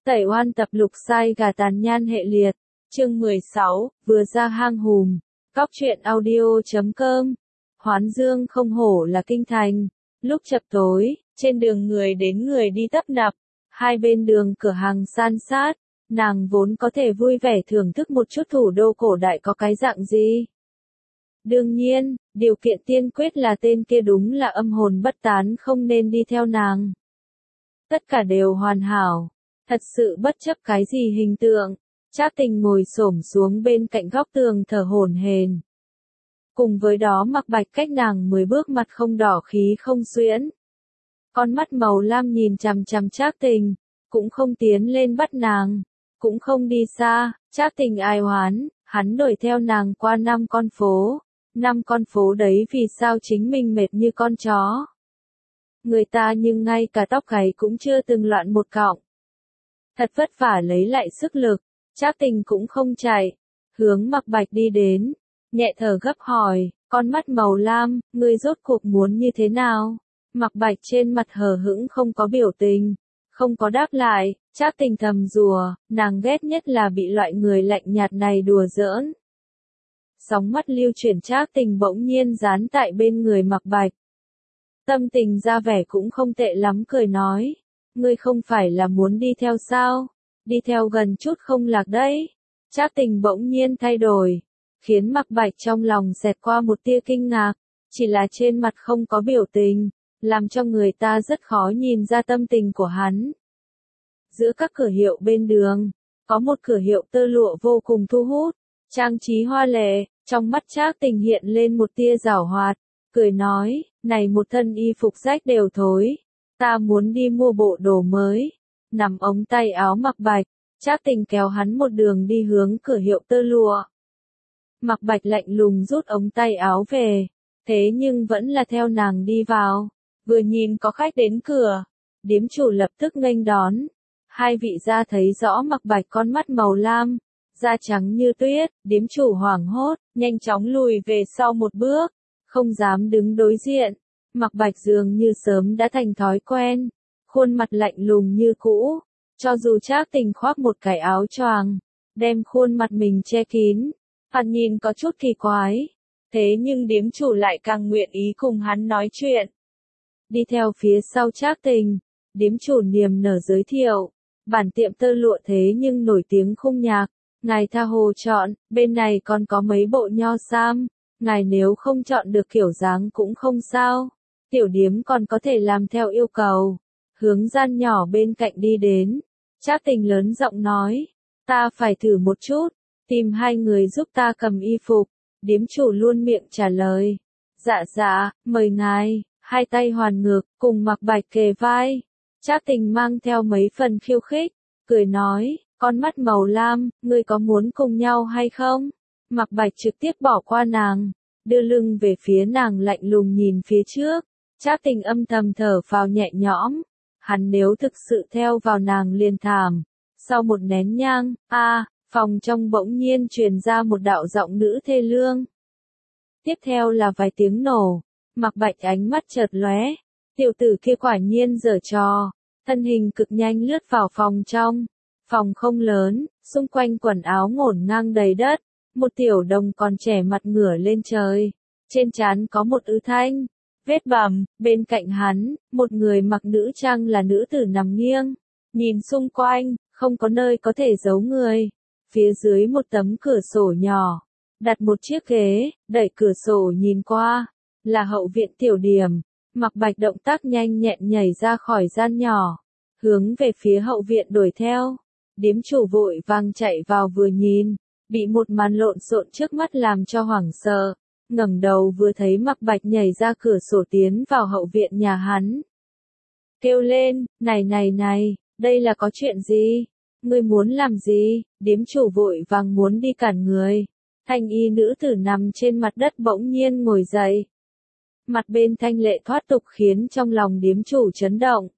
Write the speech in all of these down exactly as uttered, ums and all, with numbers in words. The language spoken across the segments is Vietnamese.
Tẩy oan tập lục sai gà tàn nhan hệ liệt. Chương mười sáu, vừa ra hang hùm. Cóc truyện audio chấm com. Hoán Dương không hổ là kinh thành. Lúc chập tối, trên đường người đến người đi tấp nập. Hai bên đường cửa hàng san sát. Nàng vốn có thể vui vẻ thưởng thức một chút thủ đô cổ đại có cái dạng gì. Đương nhiên, điều kiện tiên quyết là tên kia đúng là âm hồn bất tán không nên đi theo nàng. Tất cả đều hoàn hảo. Thật sự bất chấp cái gì hình tượng, Trác Tình ngồi xổm xuống bên cạnh góc tường thở hổn hển. Cùng với đó Mặc Bạch cách nàng mười bước mặt không đỏ khí không xuyễn. Con mắt màu lam nhìn chằm chằm Trác Tình, cũng không tiến lên bắt nàng, cũng không đi xa. Trác Tình ai oán, hắn đuổi theo nàng qua năm con phố, năm con phố đấy vì sao chính mình mệt như con chó. Người ta nhưng ngay cả tóc gáy cũng chưa từng loạn một cọng. Thật vất vả lấy lại sức lực, Trác Tình cũng không chạy, hướng Mặc Bạch đi đến, nhẹ thở gấp hỏi, con mắt màu lam, ngươi rốt cuộc muốn như thế nào? Mặc Bạch trên mặt hờ hững không có biểu tình, không có đáp lại. Trác Tình thầm rùa, nàng ghét nhất là bị loại người lạnh nhạt này đùa giỡn. Sóng mắt lưu chuyển, Trác Tình bỗng nhiên dán tại bên người Mặc Bạch. Tâm tình ra vẻ cũng không tệ lắm, cười nói, ngươi không phải là muốn đi theo sao? Đi theo gần chút không lạc đấy. Trác Tình bỗng nhiên thay đổi, khiến Mặc Bạch trong lòng xẹt qua một tia kinh ngạc, chỉ là trên mặt không có biểu tình, làm cho người ta rất khó nhìn ra tâm tình của hắn. Giữa các cửa hiệu bên đường, có một cửa hiệu tơ lụa vô cùng thu hút, trang trí hoa lệ, trong mắt Trác Tình hiện lên một tia giảo hoạt, cười nói, này một thân y phục rách đều thối, ta muốn đi mua bộ đồ mới. Nằm ống tay áo Mặc Bạch, Trác Tình kéo hắn một đường đi hướng cửa hiệu tơ lụa. Mặc Bạch lạnh lùng rút ống tay áo về, thế nhưng vẫn là theo nàng đi vào. Vừa nhìn có khách đến cửa, điếm chủ lập tức nghênh đón. Hai vị gia thấy rõ Mặc Bạch con mắt màu lam, da trắng như tuyết, điếm chủ hoảng hốt, nhanh chóng lùi về sau một bước, không dám đứng đối diện. Mặc Bạch dường như sớm đã thành thói quen, khuôn mặt lạnh lùng như cũ, cho dù Trác Tình khoác một cái áo choàng, đem khuôn mặt mình che kín, hắn nhìn có chút kỳ quái, thế nhưng điếm chủ lại càng nguyện ý cùng hắn nói chuyện. Đi theo phía sau Trác Tình, điếm chủ niềm nở giới thiệu, bản tiệm tơ lụa thế nhưng nổi tiếng khung nhạc, ngài tha hồ chọn, bên này còn có mấy bộ nho sam, ngài nếu không chọn được kiểu dáng cũng không sao, tiểu điếm còn có thể làm theo yêu cầu. Hướng gian nhỏ bên cạnh đi đến, Trác Tình lớn giọng nói, ta phải thử một chút, tìm hai người giúp ta cầm y phục. Điếm chủ luôn miệng trả lời, dạ dạ, mời ngài. Hai tay hoàn ngược, cùng Mặc Bạch kề vai. Trác Tình mang theo mấy phần khiêu khích, cười nói, con mắt màu lam, ngươi có muốn cùng nhau hay không? Mặc Bạch trực tiếp bỏ qua nàng, đưa lưng về phía nàng lạnh lùng nhìn phía trước. Trác Tình âm thầm thở phào nhẹ nhõm, hắn nếu thực sự theo vào nàng liền thảm. Sau một nén nhang, a, phòng trong bỗng nhiên truyền ra một đạo giọng nữ thê lương. Tiếp theo là vài tiếng nổ. Mặc Bạch ánh mắt chợt lóe, tiểu tử kia quả nhiên giở trò, thân hình cực nhanh lướt vào phòng trong. Phòng không lớn, xung quanh quần áo ngổn ngang đầy đất, một tiểu đồng còn trẻ mặt ngửa lên trời, trên trán có một ứ thanh, vết bầm, bên cạnh hắn, một người mặc nữ trang là nữ tử nằm nghiêng, nhìn xung quanh, không có nơi có thể giấu người. Phía dưới một tấm cửa sổ nhỏ, đặt một chiếc ghế, đẩy cửa sổ nhìn qua, là hậu viện tiểu điểm. Mặc Bạch động tác nhanh nhẹn nhảy ra khỏi gian nhỏ, hướng về phía hậu viện đuổi theo. Điếm chủ vội vàng chạy vào vừa nhìn, bị một màn lộn xộn trước mắt làm cho hoảng sợ, ngẩng đầu vừa thấy Mặc Bạch nhảy ra cửa sổ tiến vào hậu viện nhà hắn. Kêu lên, này này này, đây là có chuyện gì? Ngươi muốn làm gì? Điếm chủ vội vàng muốn đi cản người. Thanh y nữ tử nằm trên mặt đất bỗng nhiên ngồi dậy. Mặt bên thanh lệ thoát tục khiến trong lòng điếm chủ chấn động.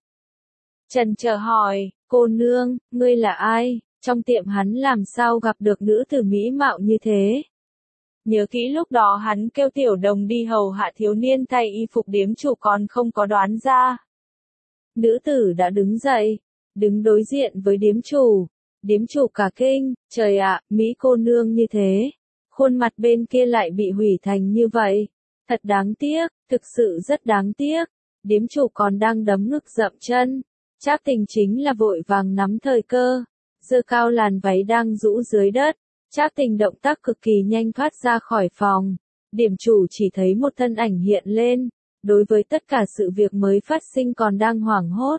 Trần chờ hỏi, cô nương, ngươi là ai? Trong tiệm hắn làm sao gặp được nữ tử mỹ mạo như thế? Nhớ kỹ lúc đó hắn kêu tiểu đồng đi hầu hạ thiếu niên thay y phục, điếm chủ còn không có đoán ra. Nữ tử đã đứng dậy, đứng đối diện với điếm chủ. Điếm chủ cả kinh, trời ạ, Mỹ cô nương như thế. Khuôn mặt bên kia lại bị hủy thành như vậy. Thật đáng tiếc, thực sự rất đáng tiếc. Điếm chủ còn đang đấm ngực dậm chân. Trác Tình chính là vội vàng nắm thời cơ. Giơ cao làn váy đang rũ dưới đất. Trác Tình động tác cực kỳ nhanh thoát ra khỏi phòng. Điểm chủ chỉ thấy một thân ảnh hiện lên. Đối với tất cả sự việc mới phát sinh còn đang hoảng hốt.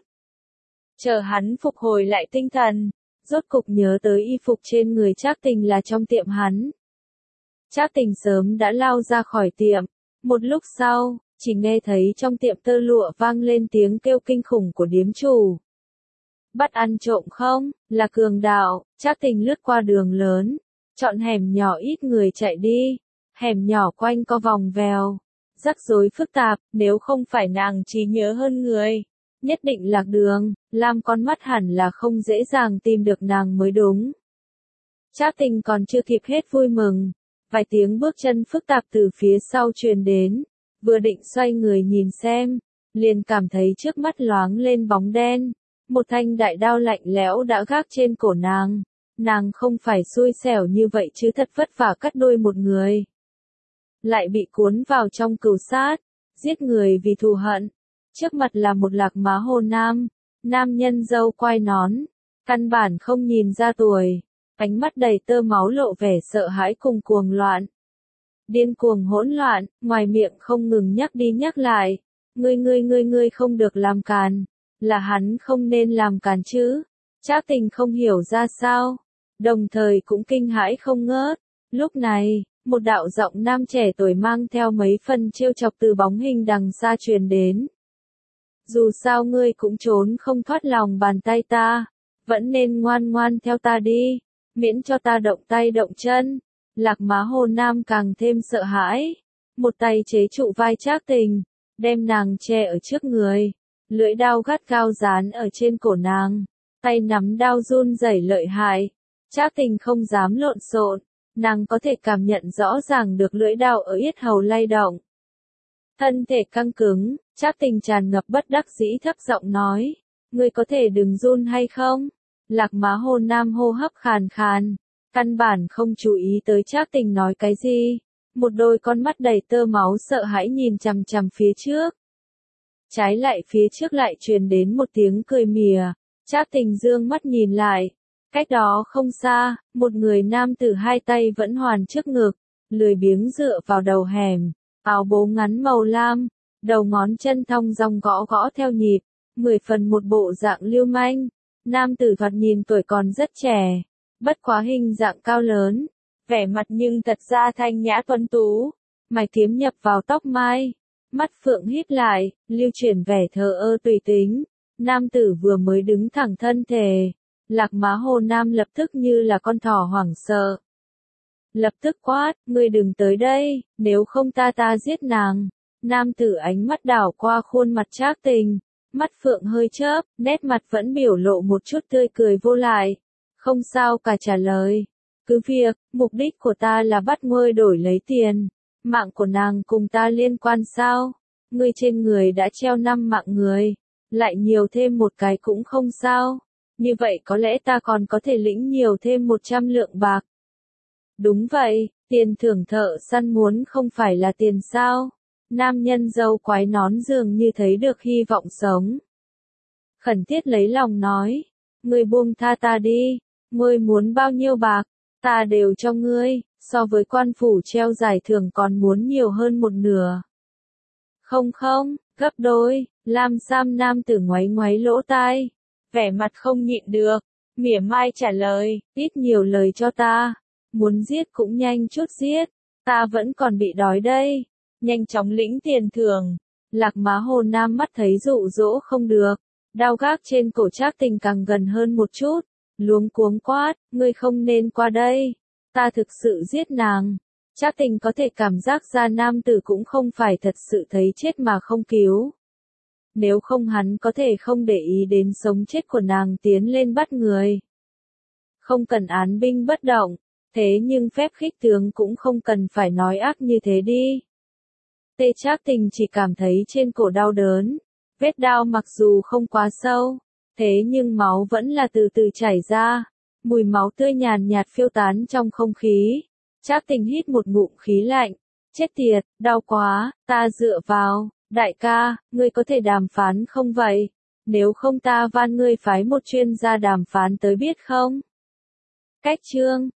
Chờ hắn phục hồi lại tinh thần. Rốt cục nhớ tới y phục trên người Trác Tình là trong tiệm hắn. Trác Tình sớm đã lao ra khỏi tiệm. Một lúc sau, chỉ nghe thấy trong tiệm tơ lụa vang lên tiếng kêu kinh khủng của điếm chủ. Bắt ăn trộm không, là cường đạo. Trác Tình lướt qua đường lớn, chọn hẻm nhỏ ít người chạy đi. Hẻm nhỏ quanh co vòng vèo, rắc rối phức tạp, nếu không phải nàng trí nhớ hơn người, nhất định lạc đường, Lam con mắt hẳn là không dễ dàng tìm được nàng mới đúng. Trác Tình còn chưa kịp hết vui mừng, vài tiếng bước chân phức tạp từ phía sau truyền đến, vừa định xoay người nhìn xem, liền cảm thấy trước mắt loáng lên bóng đen, một thanh đại đao lạnh lẽo đã gác trên cổ nàng, nàng không phải xui xẻo như vậy chứ thật vất vả cắt đôi một người. Lại bị cuốn vào trong cừu sát, giết người vì thù hận. Trước mặt là một lạc má hồ nam, nam nhân râu quai nón, căn bản không nhìn ra tuổi, ánh mắt đầy tơ máu lộ vẻ sợ hãi cùng cuồng loạn. Điên cuồng hỗn loạn, ngoài miệng không ngừng nhắc đi nhắc lại, ngươi ngươi ngươi ngươi không được làm càn, là hắn không nên làm càn chứ. Trác Tình không hiểu ra sao, đồng thời cũng kinh hãi không ngớt. Lúc này, một đạo giọng nam trẻ tuổi mang theo mấy phần trêu chọc từ bóng hình đằng xa truyền đến. Dù sao ngươi cũng trốn không thoát lòng bàn tay ta, vẫn nên ngoan ngoan theo ta đi, miễn cho ta động tay động chân. Lạc má hồ nam càng thêm sợ hãi, một tay chế trụ vai Trác Tình, đem nàng che ở trước người, lưỡi đao gắt gao dán ở trên cổ nàng, tay nắm đao run rẩy lợi hại. Trác Tình không dám lộn xộn, nàng có thể cảm nhận rõ ràng được lưỡi đao ở yết hầu lay động. Thân thể căng cứng, Trác Tình tràn ngập bất đắc dĩ thấp giọng nói, ngươi có thể đừng run hay không? Lạc má hồ nam hô hấp khàn khàn, căn bản không chú ý tới Trác Tình nói cái gì, một đôi con mắt đầy tơ máu sợ hãi nhìn chằm chằm phía trước. Trái lại phía trước lại truyền đến một tiếng cười mỉa, Trác Tình dương mắt nhìn lại, cách đó không xa, một người nam tử hai tay vẫn hoàn trước ngực, lười biếng dựa vào đầu hẻm, áo bố ngắn màu lam, đầu ngón chân thong dong gõ gõ theo nhịp, mười phần một bộ dạng lưu manh. Nam tử thoạt nhìn tuổi còn rất trẻ, bất quá hình dạng cao lớn, vẻ mặt nhưng thật ra thanh nhã tuấn tú, mày kiếm nhập vào tóc mai, mắt phượng híp lại, lưu chuyển vẻ thờ ơ tùy tính. Nam tử vừa mới đứng thẳng thân thể, lạc má hồ nam lập tức như là con thỏ hoảng sợ. Lập tức quát, ngươi đừng tới đây, nếu không ta ta giết nàng. Nam tử ánh mắt đảo qua khuôn mặt Trác Tình, mắt phượng hơi chớp, nét mặt vẫn biểu lộ một chút tươi cười vô lại. Không sao cả trả lời. Cứ việc, mục đích của ta là bắt ngươi đổi lấy tiền. Mạng của nàng cùng ta liên quan sao? Ngươi trên người đã treo năm mạng người. Lại nhiều thêm một cái cũng không sao. Như vậy có lẽ ta còn có thể lĩnh nhiều thêm một trăm lượng bạc. Đúng vậy, tiền thưởng thợ săn muốn không phải là tiền sao? Nam nhân râu quái nón dường như thấy được hy vọng sống. Khẩn thiết lấy lòng nói, ngươi buông tha ta đi, ngươi muốn bao nhiêu bạc, ta đều cho ngươi, so với quan phủ treo giải thưởng còn muốn nhiều hơn một nửa. Không không, gấp đôi, Lam Sam nam tử ngoáy ngoáy lỗ tai, vẻ mặt không nhịn được, mỉa mai trả lời, ít nhiều lời cho ta, muốn giết cũng nhanh chút giết, ta vẫn còn bị đói đây. Nhanh chóng lĩnh tiền thưởng. Lạc má hồ nam mắt thấy dụ dỗ không được, đao gác trên cổ Trác Tình càng gần hơn một chút, luống cuống quát, ngươi không nên qua đây, ta thực sự giết nàng. Trác Tình có thể cảm giác ra nam tử cũng không phải thật sự thấy chết mà không cứu. Nếu không hắn có thể không để ý đến sống chết của nàng tiến lên bắt người. Không cần án binh bất động, thế nhưng phép khích tướng cũng không cần phải nói ác như thế đi. Tê Trác Tình chỉ cảm thấy trên cổ đau đớn, vết đao mặc dù không quá sâu, Thế nhưng máu vẫn là từ từ chảy ra. Mùi máu tươi nhàn nhạt phiêu tán trong không khí. Trác Tình hít một ngụm khí lạnh. Chết tiệt, đau quá, ta dựa vào. Đại ca, ngươi có thể đàm phán không vậy? Nếu không ta van ngươi phái một chuyên gia đàm phán tới biết không? Cách chương